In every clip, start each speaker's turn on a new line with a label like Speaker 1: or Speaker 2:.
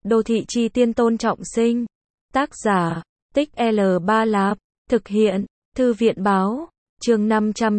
Speaker 1: Đô thị chi tiên Tôn Trọng Sinh. Tác giả, Tích L3 Lạp. Thực hiện, Thư viện báo. Chương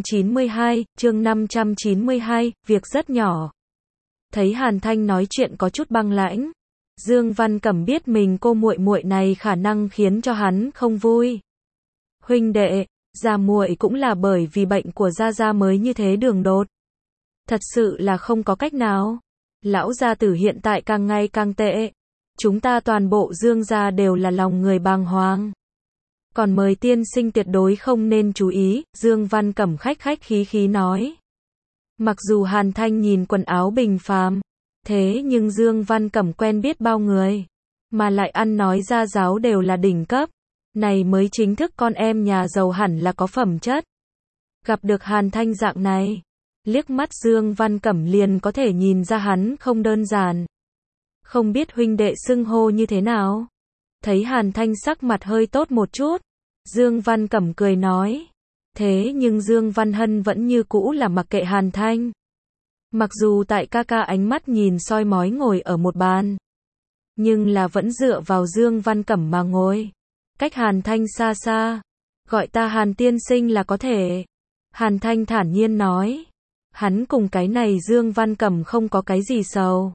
Speaker 1: 592, việc rất nhỏ. Thấy Hàn Thanh nói chuyện có chút băng lãnh, Dương Văn Cẩm biết mình cô muội muội này khả năng khiến cho hắn không vui. Huynh đệ, gia muội cũng là bởi vì bệnh của gia gia mới như thế đường đột. Thật sự là không có cách nào. Lão gia tử hiện tại càng ngày càng tệ. Chúng ta toàn bộ Dương gia đều là lòng người bàng hoàng. Còn mời tiên sinh tuyệt đối không nên chú ý, Dương Văn Cẩm khách khí khí nói. Mặc dù Hàn Thanh nhìn quần áo bình phàm, thế nhưng Dương Văn Cẩm quen biết bao người, mà lại ăn nói ra giáo đều là đỉnh cấp. Này mới chính thức con em nhà giàu hẳn là có phẩm chất. Gặp được Hàn Thanh dạng này, liếc mắt Dương Văn Cẩm liền có thể nhìn ra hắn không đơn giản. Không biết huynh đệ xưng hô như thế nào? Thấy Hàn Thanh sắc mặt hơi tốt một chút, Dương Văn Cẩm cười nói. Thế nhưng Dương Văn Hân vẫn như cũ là mặc kệ Hàn Thanh. Mặc dù tại ca ca ánh mắt nhìn soi mói ngồi ở một bàn, nhưng là vẫn dựa vào Dương Văn Cẩm mà ngồi. Cách Hàn Thanh xa xa, gọi ta Hàn tiên sinh là có thể. Hàn Thanh thản nhiên nói. Hắn cùng cái này Dương Văn Cẩm không có cái gì sầu.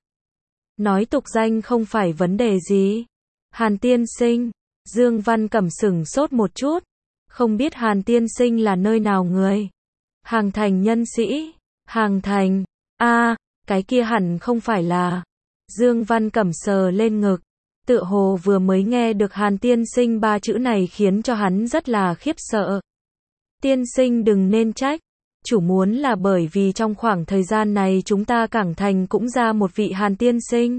Speaker 1: Nói tục danh không phải vấn đề gì. Hàn tiên sinh, Dương Văn Cẩm sửng sốt một chút. Không biết Hàn tiên sinh là nơi nào người? Hàng Thành nhân sĩ. Hàng Thành, cái kia hẳn không phải là. Dương Văn Cẩm sờ lên ngực. Tựa hồ vừa mới nghe được Hàn tiên sinh ba chữ này khiến cho hắn rất là khiếp sợ. Tiên sinh đừng nên trách. Chủ muốn là bởi vì trong khoảng thời gian này chúng ta Cảng Thành cũng ra một vị Hàn tiên sinh.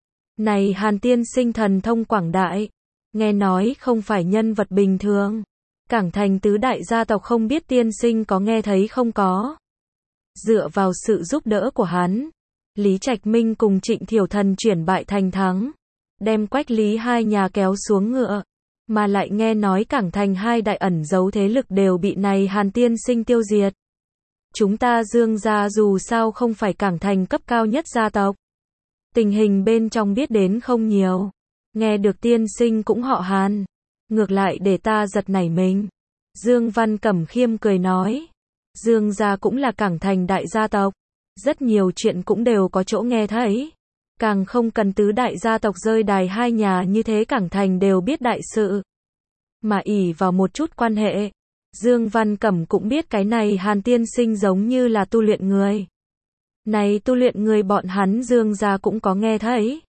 Speaker 1: Này Hàn tiên sinh thần thông quảng đại. Nghe nói không phải nhân vật bình thường. Cảng Thành tứ đại gia tộc không biết tiên sinh có nghe thấy không có. Dựa vào sự giúp đỡ của hắn, Lý Trạch Minh cùng Trịnh Thiểu Thần chuyển bại thành thắng, đem Quách Lý hai nhà kéo xuống ngựa, mà lại nghe nói Cảng Thành hai đại ẩn giấu thế lực đều bị này Hàn tiên sinh tiêu diệt. Chúng ta Dương gia dù sao không phải Cảng Thành cấp cao nhất gia tộc, tình hình bên trong biết đến không nhiều. Nghe được tiên sinh cũng họ Hàn, ngược lại để ta giật nảy mình. Dương Văn Cẩm khiêm cười nói. Dương gia cũng là Cảng Thành đại gia tộc, rất nhiều chuyện cũng đều có chỗ nghe thấy. Càng không cần tứ đại gia tộc rơi đài hai nhà như thế Cảng Thành đều biết đại sự. Mà ỷ vào một chút quan hệ, Dương Văn Cẩm cũng biết cái này Hàn tiên sinh giống như là tu luyện người. Này tu luyện người bọn hắn Dương gia cũng có nghe thấy.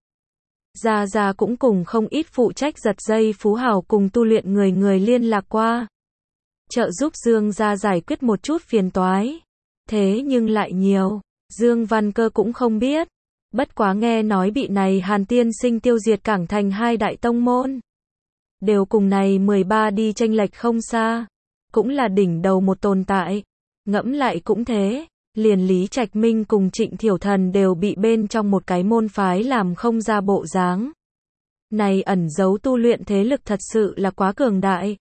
Speaker 1: Gia cũng cùng không ít phụ trách giật dây phú hào cùng tu luyện người liên lạc qua. Trợ giúp Dương gia giải quyết một chút phiền toái. Thế nhưng lại nhiều, Dương Văn Cơ cũng không biết. Bất quá nghe nói bị này Hàn tiên sinh tiêu diệt Cảng Thành hai đại tông môn. Đều cùng này 13 đi chênh lệch không xa. Cũng là đỉnh đầu một tồn tại. Ngẫm lại cũng thế. Liền Lý Trạch Minh cùng Trịnh Thiểu Thần đều bị bên trong một cái môn phái làm không ra bộ dáng. Này ẩn giấu tu luyện thế lực thật sự là quá cường đại.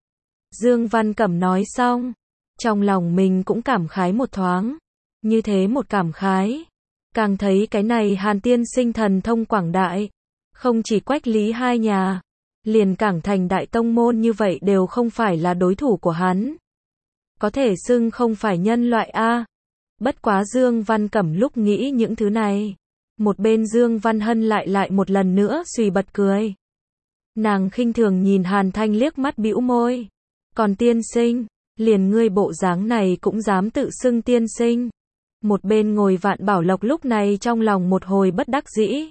Speaker 1: Dương Văn Cẩm nói xong, trong lòng mình cũng cảm khái một thoáng. Như thế một cảm khái, càng thấy cái này Hàn tiên sinh thần thông quảng đại. Không chỉ Quách Lý hai nhà, liền Cảng Thành đại tông môn như vậy đều không phải là đối thủ của hắn. Có thể xưng không phải nhân loại a. Bất quá Dương Văn Cẩm lúc nghĩ những thứ này, một bên Dương Văn Hân lại một lần nữa xùy bật cười. Nàng khinh thường nhìn Hàn Thanh liếc mắt bĩu môi. Còn tiên sinh, liền ngươi bộ dáng này cũng dám tự xưng tiên sinh. Một bên ngồi Vạn Bảo Lộc lúc này trong lòng một hồi bất đắc dĩ.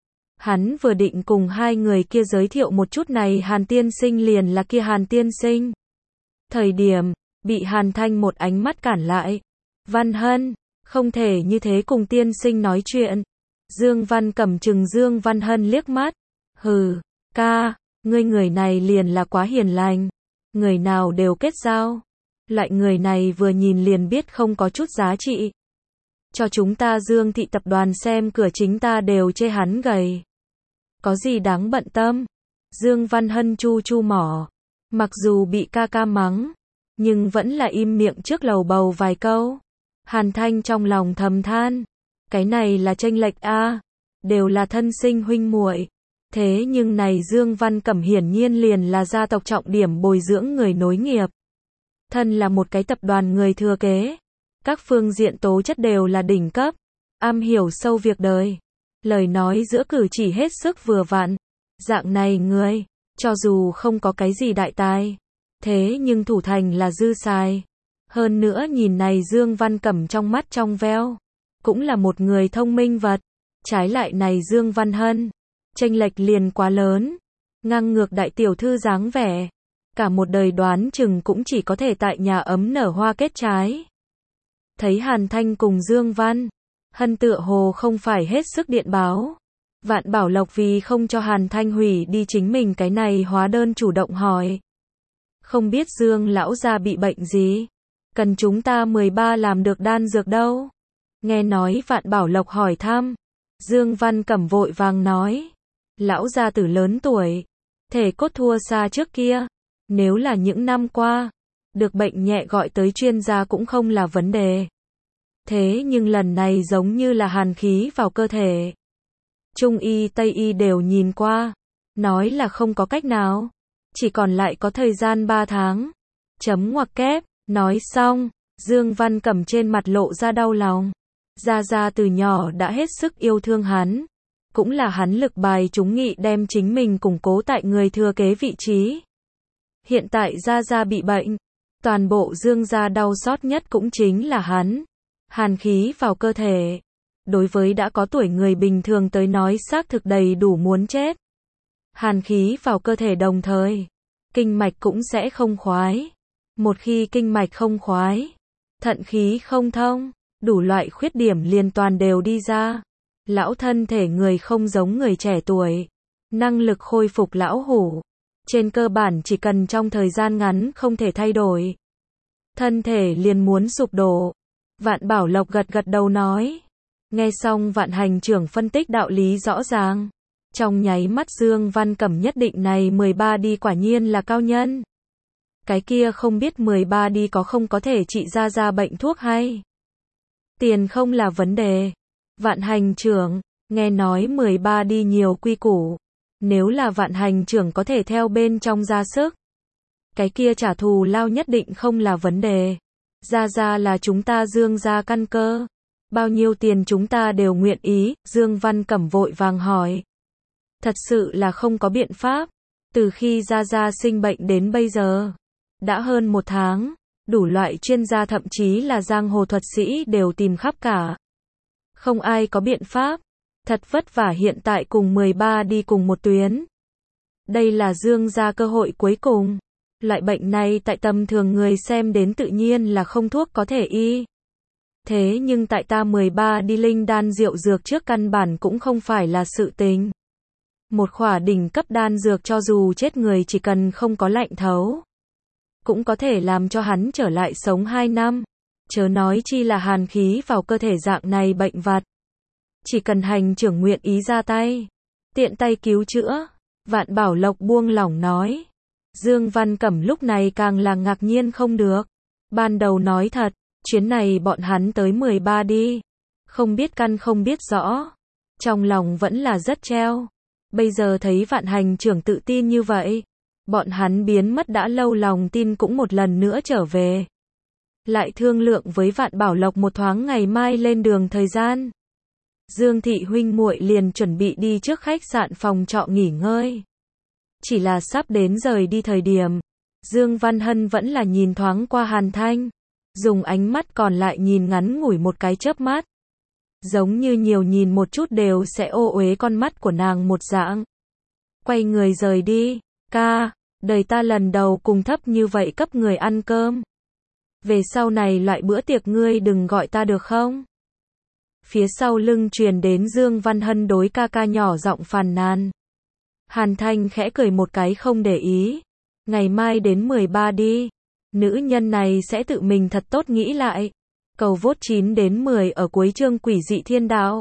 Speaker 1: Hắn vừa định cùng hai người kia giới thiệu một chút này Hàn tiên sinh liền là kia Hàn tiên sinh. Thời điểm, bị Hàn Thanh một ánh mắt cản lại. Văn Hân, không thể như thế cùng tiên sinh nói chuyện. Dương Văn Cẩm trừng Dương Văn Hân liếc mắt. Hừ, ca, ngươi người này liền là quá hiền lành. Người nào đều kết giao. Loại người này vừa nhìn liền biết không có chút giá trị. Cho chúng ta Dương thị tập đoàn xem cửa chính ta đều chê hắn gầy. Có gì đáng bận tâm. Dương Văn Hân chu mỏ. Mặc dù bị ca ca mắng, nhưng vẫn là im miệng trước lầu bầu vài câu. Hàn Thanh trong lòng thầm than. Cái này là chênh lệch a. Đều là thân sinh huynh muội, Thế nhưng này Dương Văn Cẩm hiển nhiên liền là gia tộc trọng điểm bồi dưỡng người nối nghiệp. Thân là một cái tập đoàn người thừa kế. Các phương diện tố chất đều là đỉnh cấp. Am hiểu sâu việc đời. Lời nói giữa cử chỉ hết sức vừa vặn. Dạng này người, cho dù không có cái gì đại tài, thế nhưng thủ thành là dư xài. Hơn nữa nhìn này Dương Văn Cẩm trong mắt trong veo, cũng là một người thông minh vật. Trái lại này Dương Văn Hân, chênh lệch liền quá lớn, ngang ngược đại tiểu thư dáng vẻ, cả một đời đoán chừng cũng chỉ có thể tại nhà ấm nở hoa kết trái. Thấy Hàn Thanh cùng Dương Văn Hân tựa hồ không phải hết sức điện báo. Vạn Bảo Lộc vì không cho Hàn Thanh hủy đi chính mình cái này hóa đơn chủ động hỏi. Không biết Dương lão gia bị bệnh gì? Cần chúng ta 13 làm được đan dược đâu? Nghe nói Vạn Bảo Lộc hỏi thăm. Dương Văn Cẩm vội vàng nói. Lão gia tử lớn tuổi. Thể cốt thua xa trước kia. Nếu là những năm qua, được bệnh nhẹ gọi tới chuyên gia cũng không là vấn đề. Thế nhưng lần này giống như là hàn khí vào cơ thể. Trung y Tây y đều nhìn qua, nói là không có cách nào, chỉ còn lại có thời gian 3 tháng. Chấm ngoặc kép, nói xong, Dương Văn Cẩm trên mặt lộ ra đau lòng. Gia Gia từ nhỏ đã hết sức yêu thương hắn, cũng là hắn lực bài trúng nghị đem chính mình củng cố tại người thừa kế vị trí. Hiện tại Gia Gia bị bệnh, toàn bộ Dương gia đau xót nhất cũng chính là hắn. Hàn khí vào cơ thể. Đối với đã có tuổi người bình thường tới nói xác thực đầy đủ muốn chết. Hàn khí vào cơ thể đồng thời, kinh mạch cũng sẽ không khoái. Một khi kinh mạch không khoái, thận khí không thông, đủ loại khuyết điểm liền toàn đều đi ra. Lão thân thể người không giống người trẻ tuổi, năng lực khôi phục lão hủ. Trên cơ bản chỉ cần trong thời gian ngắn không thể thay đổi, thân thể liền muốn sụp đổ. Vạn Bảo Lộc gật gật đầu nói. Nghe xong Vạn Hành trưởng phân tích đạo lý rõ ràng. Trong nháy mắt Dương Văn Cẩm nhất định này 13 đi quả nhiên là cao nhân. Cái kia không biết 13 đi có không có thể trị ra bệnh thuốc hay. Tiền không là vấn đề. Vạn Hành trưởng, nghe nói 13 đi nhiều quy củ. Nếu là Vạn Hành trưởng có thể theo bên trong ra sức, cái kia trả thù lao nhất định không là vấn đề. Gia là chúng ta Dương gia căn cơ. Bao nhiêu tiền chúng ta đều nguyện ý, Dương Văn Cẩm vội vàng hỏi. Thật sự là không có biện pháp. Từ khi Gia sinh bệnh đến bây giờ, đã hơn 1 tháng, đủ loại chuyên gia thậm chí là giang hồ thuật sĩ đều tìm khắp cả. Không ai có biện pháp. Thật vất vả hiện tại cùng 13 đi cùng một tuyến. Đây là Dương gia cơ hội cuối cùng. Loại bệnh này tại tầm thường người xem đến tự nhiên là không thuốc có thể y. Thế nhưng tại ta 13 đi linh đan rượu dược trước căn bản cũng không phải là sự tình. Một khỏa đỉnh cấp đan dược cho dù chết người chỉ cần không có lạnh thấu, cũng có thể làm cho hắn trở lại sống 2 năm. Chớ nói chi là hàn khí vào cơ thể dạng này bệnh vặt. Chỉ cần hành trưởng nguyện ý ra tay, tiện tay cứu chữa. Vạn Bảo Lộc buông lỏng nói. Dương Văn Cẩm lúc này càng là ngạc nhiên không được. Ban đầu nói thật, chuyến này bọn hắn tới 13 đi. Không biết căn không biết rõ. Trong lòng vẫn là rất treo. Bây giờ thấy Vạn Hành trưởng tự tin như vậy. Bọn hắn biến mất đã lâu lòng tin cũng một lần nữa trở về. Lại thương lượng với Vạn Bảo Lộc một thoáng ngày mai lên đường thời gian. Dương thị huynh muội liền chuẩn bị đi trước khách sạn phòng trọ nghỉ ngơi. Chỉ là sắp đến rời đi thời điểm, Dương Văn Hân vẫn là nhìn thoáng qua Hàn Thanh, dùng ánh mắt còn lại nhìn ngắn ngủi một cái chớp mắt. Giống như nhiều nhìn một chút đều sẽ ô uế con mắt của nàng một dạng. Quay người rời đi. Ca, đời ta lần đầu cùng thấp như vậy cấp người ăn cơm. Về sau này loại bữa tiệc ngươi đừng gọi ta được không? Phía sau lưng truyền đến Dương Văn Hân đối ca ca nhỏ giọng phàn nàn. Hàn Thanh khẽ cười một cái không để ý. Ngày mai đến 13 đi. Nữ nhân này sẽ tự mình thật tốt nghĩ lại. Cầu vote 9 đến 10 ở cuối chương Quỷ dị thiên đạo.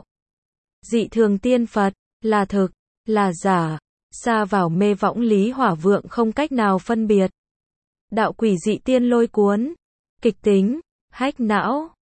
Speaker 1: Dị thường tiên Phật, là thực, là giả. Xa vào mê võng lý hỏa vượng không cách nào phân biệt. Đạo quỷ dị tiên lôi cuốn. Kịch tính, hách não.